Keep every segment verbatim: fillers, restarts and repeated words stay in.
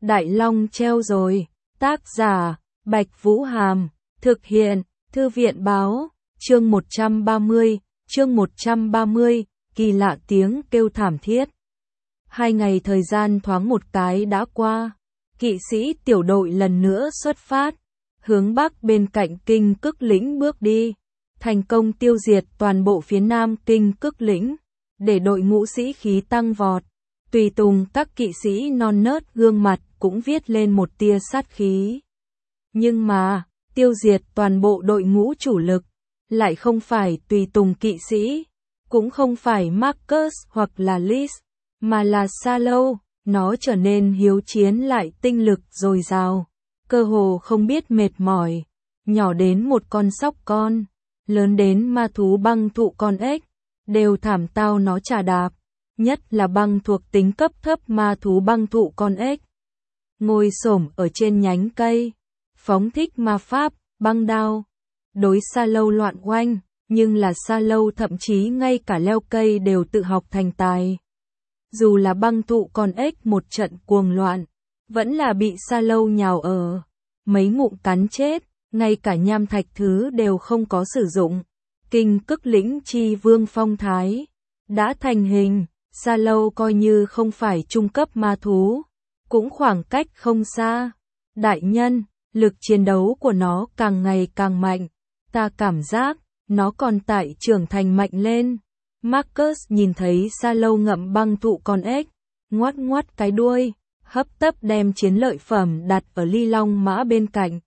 Đại Long treo rồi. Tác giả, Bạch Vũ Hàm. Thực hiện, Thư viện Báo. Chương một trăm ba mươi, chương một trăm ba mươi, kỳ lạ tiếng kêu thảm thiết. Hai ngày thời gian thoáng một cái đã qua. Kỵ sĩ tiểu đội lần nữa xuất phát, hướng bắc bên cạnh Kinh Cức Lĩnh bước đi, thành công tiêu diệt toàn bộ phía nam Kinh Cức Lĩnh, để đội ngũ sĩ khí tăng vọt. Tùy tùng các kỵ sĩ non nớt gương mặt cũng viết lên một tia sát khí. Nhưng mà, tiêu diệt toàn bộ đội ngũ chủ lực, lại không phải tùy tùng kỵ sĩ, cũng không phải Marcus hoặc là Liz, mà là Salo. Nó trở nên hiếu chiến lại tinh lực dồi dào, cơ hồ không biết mệt mỏi, nhỏ đến một con sóc con, lớn đến ma thú băng thụ con ếch, đều thảm tao nó trà đạp, nhất là băng thuộc tính cấp thấp ma thú băng thụ con ếch. Ngồi xổm ở trên nhánh cây, phóng thích ma pháp, băng đao, đối Salo loạn oanh, nhưng là Salo thậm chí ngay cả leo cây đều tự học thành tài. Dù là băng thụ con ếch một trận cuồng loạn, vẫn là bị Salo nhào ở, mấy ngụm cắn chết, ngay cả nham thạch thứ đều không có sử dụng. Kinh Cức Lĩnh chi vương phong thái đã thành hình, Salo coi như không phải trung cấp ma thú, cũng khoảng cách không xa. Đại nhân, lực chiến đấu của nó càng ngày càng mạnh, ta cảm giác nó còn tại trưởng thành mạnh lên. Marcus nhìn thấy Salo ngậm băng thụ con ếch, ngoắt ngoắt cái đuôi, hấp tấp đem chiến lợi phẩm đặt ở ly long mã bên cạnh.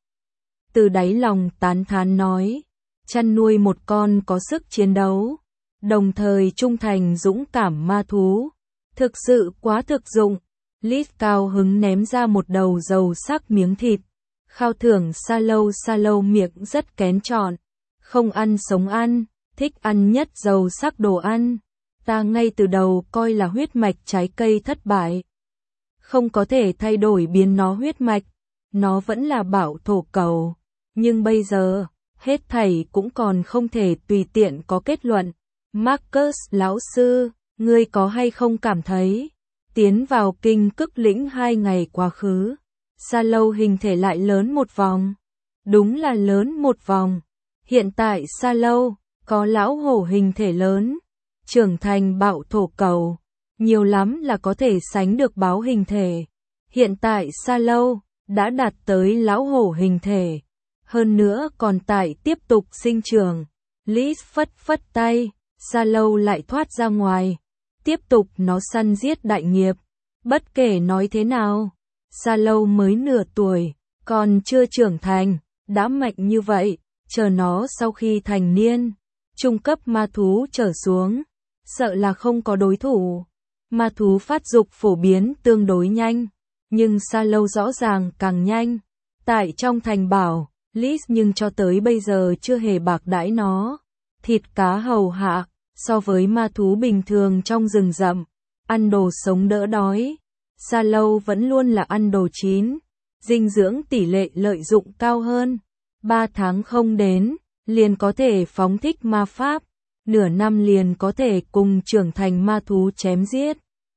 Từ đáy lòng tán thán nói, chăn nuôi một con có sức chiến đấu, đồng thời trung thành dũng cảm ma thú, thực sự quá thực dụng. Liz cao hứng ném ra một đầu dầu sắc miếng thịt, khao thưởng Salo. Salo miệng rất kén chọn, không ăn sống ăn, thích ăn nhất dầu sắc đồ ăn. Ta ngay từ đầu coi là huyết mạch trái cây thất bại, không có thể thay đổi biến nó huyết mạch, nó vẫn là bảo thổ cầu. Nhưng bây giờ, hết thảy cũng còn không thể tùy tiện có kết luận. Marcus lão sư, ngươi có hay không cảm thấy, tiến vào Kinh Cức Lĩnh hai ngày quá khứ, Salo hình thể lại lớn một vòng? Đúng là lớn một vòng. Hiện tại Salo có lão hổ hình thể lớn, trưởng thành bạo thổ cầu, nhiều lắm là có thể sánh được báo hình thể. Hiện tại Salo đã đạt tới lão hổ hình thể, hơn nữa còn tại tiếp tục sinh trưởng. Liz phất phất tay, Salo lại thoát ra ngoài, tiếp tục nó săn giết đại nghiệp. Bất kể nói thế nào, Salo mới nửa tuổi, còn chưa trưởng thành, đã mạnh như vậy, chờ nó sau khi thành niên, trung cấp ma thú trở xuống, sợ là không có đối thủ. Ma thú phát dục phổ biến tương đối nhanh, nhưng Salo rõ ràng càng nhanh. Tại trong thành bảo, Liz nhưng cho tới bây giờ chưa hề bạc đãi nó. Thịt cá hầu hạ, so với ma thú bình thường trong rừng rậm, ăn đồ sống đỡ đói. Salo vẫn luôn là ăn đồ chín, dinh dưỡng tỷ lệ lợi dụng cao hơn. Ba tháng không đến, liền có thể phóng thích ma pháp, nửa năm liền có thể cùng trưởng thành ma thú chém giết.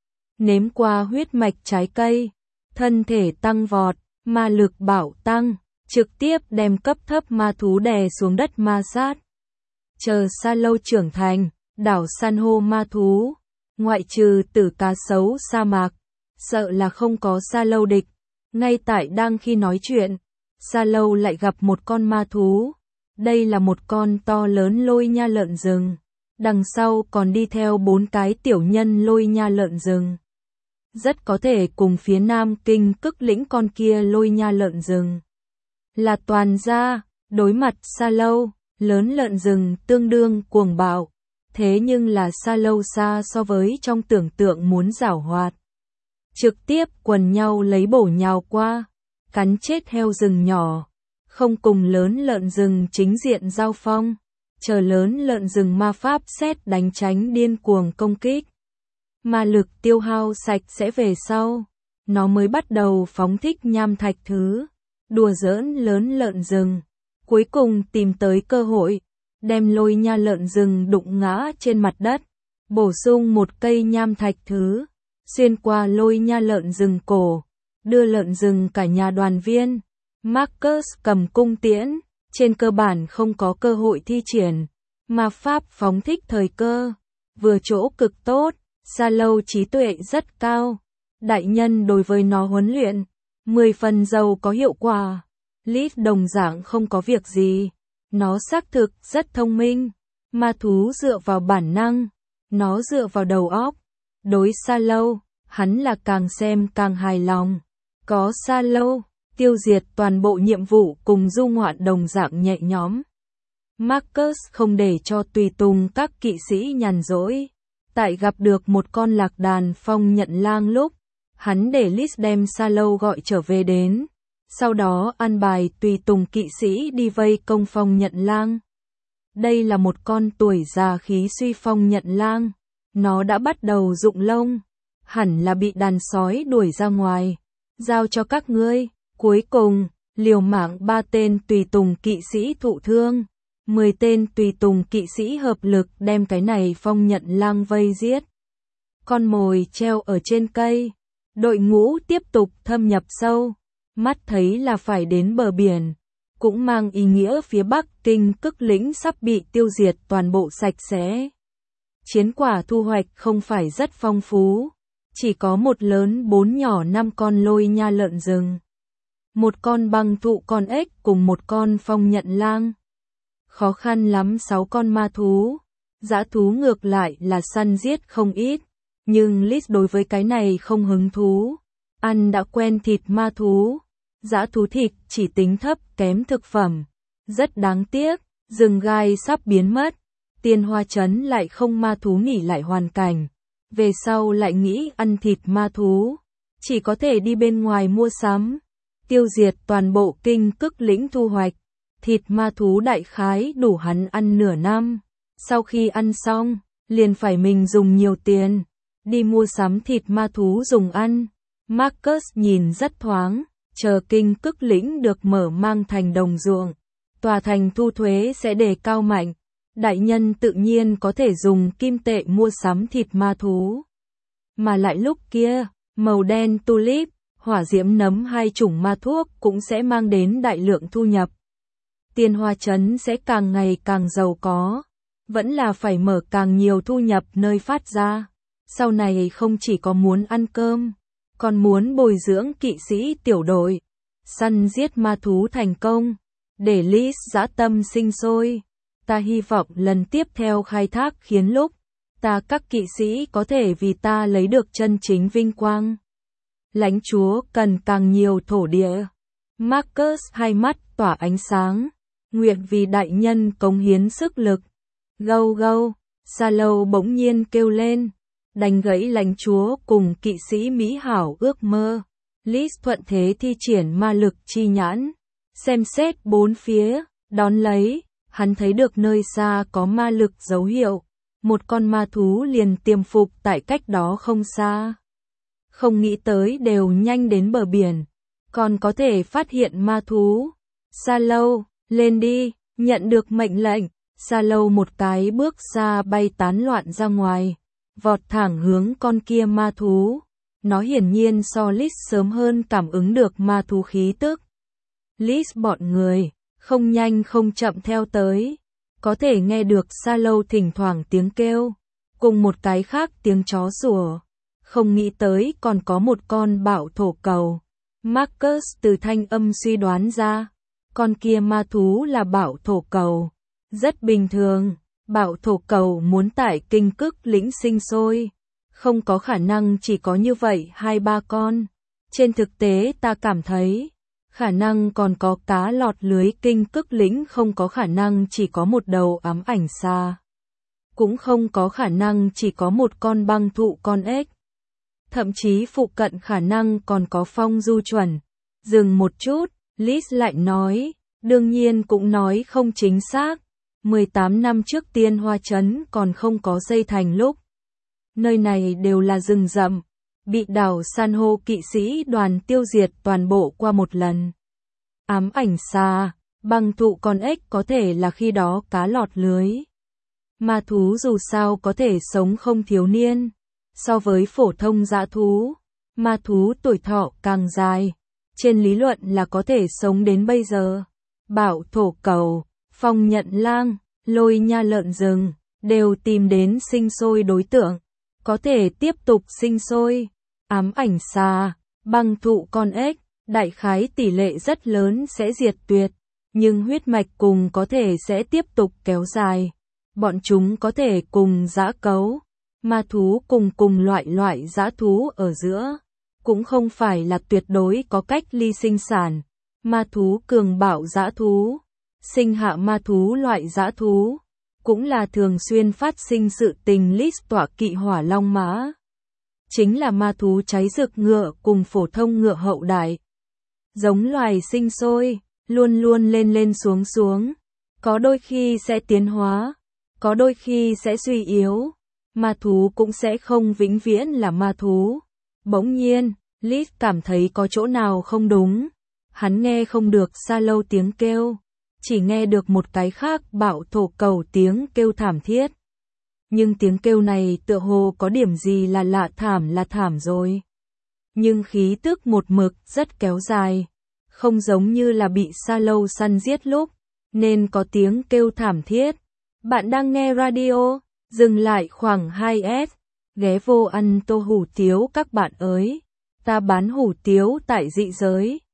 Nếm qua huyết mạch trái cây, thân thể tăng vọt, ma lực bạo tăng, trực tiếp đem cấp thấp ma thú đè xuống đất ma sát. Chờ Salo trưởng thành, đảo san hô ma thú, ngoại trừ tử cá sấu sa mạc, sợ là không có Salo địch. Ngay tại đang khi nói chuyện, Salo lại gặp một con ma thú. Đây là một con to lớn lôi nha lợn rừng, đằng sau còn đi theo bốn cái tiểu nhân lôi nha lợn rừng. Rất có thể cùng phía nam Kinh Cức Lĩnh con kia lôi nha lợn rừng là toàn gia. Đối mặt Salo, lớn lợn rừng tương đương cuồng bạo, thế nhưng là Salo xa so với trong tưởng tượng muốn giảo hoạt. Trực tiếp quần nhau lấy bổ nhào qua, cắn chết heo rừng nhỏ, không cùng lớn lợn rừng chính diện giao phong, chờ lớn lợn rừng ma pháp xét đánh tránh điên cuồng công kích. Ma lực tiêu hao sạch sẽ về sau, nó mới bắt đầu phóng thích nham thạch thứ, đùa giỡn lớn lợn rừng, cuối cùng tìm tới cơ hội, đem lôi nha lợn rừng đụng ngã trên mặt đất, bổ sung một cây nham thạch thứ, xuyên qua lôi nha lợn rừng cổ, đưa lợn rừng cả nhà đoàn viên. Marcus cầm cung tiễn, trên cơ bản không có cơ hội thi triển, mà pháp phóng thích thời cơ, vừa chỗ cực tốt, Sa Lâu trí tuệ rất cao. Đại nhân đối với nó huấn luyện, mười phần giàu có hiệu quả. Lis đồng dạng không có việc gì, nó xác thực rất thông minh. Ma thú dựa vào bản năng, nó dựa vào đầu óc. Đối Sa Lâu, hắn là càng xem càng hài lòng. Có Sa Lâu, tiêu diệt toàn bộ nhiệm vụ cùng du ngoạn đồng dạng nhẹ nhõm. Marcus không để cho tùy tùng các kỵ sĩ nhàn rỗi. Tại gặp được một con lạc đàn phong nhận lang lúc, hắn để Lis đem Sa Lâu gọi trở về đến. Sau đó an bài tùy tùng kỵ sĩ đi vây công phong nhận lang. Đây là một con tuổi già khí suy phong nhận lang. Nó đã bắt đầu rụng lông, hẳn là bị đàn sói đuổi ra ngoài. Giao cho các ngươi. Cuối cùng, liều mạng ba tên tùy tùng kỵ sĩ thụ thương. Mười tên tùy tùng kỵ sĩ hợp lực đem cái này phong nhận lang vây giết. Con mồi treo ở trên cây. Đội ngũ tiếp tục thâm nhập sâu. Mắt thấy là phải đến bờ biển. Cũng mang ý nghĩa phía Bắc Kinh Cức lĩnh sắp bị tiêu diệt toàn bộ sạch sẽ. Chiến quả thu hoạch không phải rất phong phú. Chỉ có một lớn bốn nhỏ năm con lôi nha lợn rừng. Một con băng thụ con ếch cùng một con phong nhận lang. Khó khăn lắm sáu con ma thú. Dã thú ngược lại là săn giết không ít. Nhưng Lis đối với cái này không hứng thú. Ăn đã quen thịt ma thú. Dã thú thịt chỉ tính thấp kém thực phẩm. Rất đáng tiếc, rừng gai sắp biến mất. Tiên Hoa Trấn lại không ma thú nghỉ lại hoàn cảnh. Về sau lại nghĩ ăn thịt ma thú. Chỉ có thể đi bên ngoài mua sắm. Tiêu diệt toàn bộ Kinh Cức lĩnh thu hoạch. Thịt ma thú đại khái đủ hắn ăn nửa năm. Sau khi ăn xong, liền phải mình dùng nhiều tiền. Đi mua sắm thịt ma thú dùng ăn. Marcus nhìn rất thoáng. Chờ Kinh Cức lĩnh được mở mang thành đồng ruộng. Tòa thành thu thuế sẽ đề cao mạnh. Đại nhân tự nhiên có thể dùng kim tệ mua sắm thịt ma thú. Mà lại lúc kia, màu đen tulip, hỏa diễm nấm hai chủng ma thuốc cũng sẽ mang đến đại lượng thu nhập. Tiên Hoa Trấn sẽ càng ngày càng giàu có. Vẫn là phải mở càng nhiều thu nhập nơi phát ra. Sau này không chỉ có muốn ăn cơm, còn muốn bồi dưỡng kỵ sĩ tiểu đội. Săn giết ma thú thành công. Để Lis dã tâm sinh sôi. Ta hy vọng lần tiếp theo khai thác khiến lúc ta các kỵ sĩ có thể vì ta lấy được chân chính vinh quang. Lãnh chúa cần càng nhiều thổ địa. Marcus hai mắt tỏa ánh sáng. Nguyện vì đại nhân cống hiến sức lực. Gâu gâu, Sa Lâu bỗng nhiên kêu lên. Đánh gãy lãnh chúa cùng kỵ sĩ mỹ hảo ước mơ. Lis thuận thế thi triển ma lực chi nhãn. Xem xét bốn phía, đón lấy. Hắn thấy được nơi xa có ma lực dấu hiệu. Một con ma thú liền tiềm phục tại cách đó không xa. Không nghĩ tới đều nhanh đến bờ biển. Còn có thể phát hiện ma thú. Sa Lâu, lên đi, nhận được mệnh lệnh. Sa Lâu một cái bước ra bay tán loạn ra ngoài. Vọt thẳng hướng con kia ma thú. Nó hiển nhiên so Lis sớm hơn cảm ứng được ma thú khí tức. Lis bọn người. Không nhanh không chậm theo tới. Có thể nghe được Sa Lâu thỉnh thoảng tiếng kêu. Cùng một cái khác tiếng chó sủa. Không nghĩ tới còn có một con bạo thổ cầu. Marcus từ thanh âm suy đoán ra. Con kia ma thú là bạo thổ cầu. Rất bình thường. Bạo thổ cầu muốn tại Kinh Cức lĩnh sinh sôi. Không có khả năng chỉ có như vậy hai ba con. Trên thực tế ta cảm thấy. Khả năng còn có cá lọt lưới. Kinh Cức lĩnh không có khả năng chỉ có một đầu ám ảnh xa. Cũng không có khả năng chỉ có một con băng thụ con ếch. Thậm chí phụ cận khả năng còn có phong du chuẩn. Dừng một chút, Lis lại nói, đương nhiên cũng nói không chính xác. mười tám năm trước Tiên Hoa Trấn còn không có xây thành lúc. Nơi này đều là rừng rậm. Bị đảo san hô kỵ sĩ đoàn tiêu diệt toàn bộ qua một lần. Ám ảnh xa, băng thụ con ếch có thể là khi đó cá lọt lưới. Ma thú dù sao có thể sống không thiếu niên. So với phổ thông dã thú, ma thú tuổi thọ càng dài, trên lý luận là có thể sống đến bây giờ. Bảo thổ cầu, phong nhận lang, lôi nha lợn rừng, đều tìm đến sinh sôi đối tượng, có thể tiếp tục sinh sôi. Ám ảnh xà, băng thụ con ếch, đại khái tỷ lệ rất lớn sẽ diệt tuyệt, nhưng huyết mạch cùng có thể sẽ tiếp tục kéo dài. Bọn chúng có thể cùng dã cấu, ma thú cùng cùng loại loại dã thú ở giữa, cũng không phải là tuyệt đối có cách ly sinh sản. Ma thú cường bạo dã thú, sinh hạ ma thú loại dã thú, cũng là thường xuyên phát sinh sự tình. List tọa kỵ hỏa long mã, chính là ma thú cháy rực ngựa cùng phổ thông ngựa hậu đại. Giống loài sinh sôi, luôn luôn lên lên xuống xuống, có đôi khi sẽ tiến hóa, có đôi khi sẽ suy yếu, ma thú cũng sẽ không vĩnh viễn là ma thú. Bỗng nhiên, List cảm thấy có chỗ nào không đúng, hắn nghe không được Sa Lâu tiếng kêu, chỉ nghe được một cái khác bạo thổ cầu tiếng kêu thảm thiết. Nhưng tiếng kêu này tựa hồ có điểm gì là lạ, thảm là thảm rồi. Nhưng khí tức một mực rất kéo dài, không giống như là bị Sa Lâu săn giết lúc, nên có tiếng kêu thảm thiết. Bạn đang nghe radio, dừng lại khoảng hai s, ghé vô ăn tô hủ tiếu các bạn ơi, ta bán hủ tiếu tại dị giới.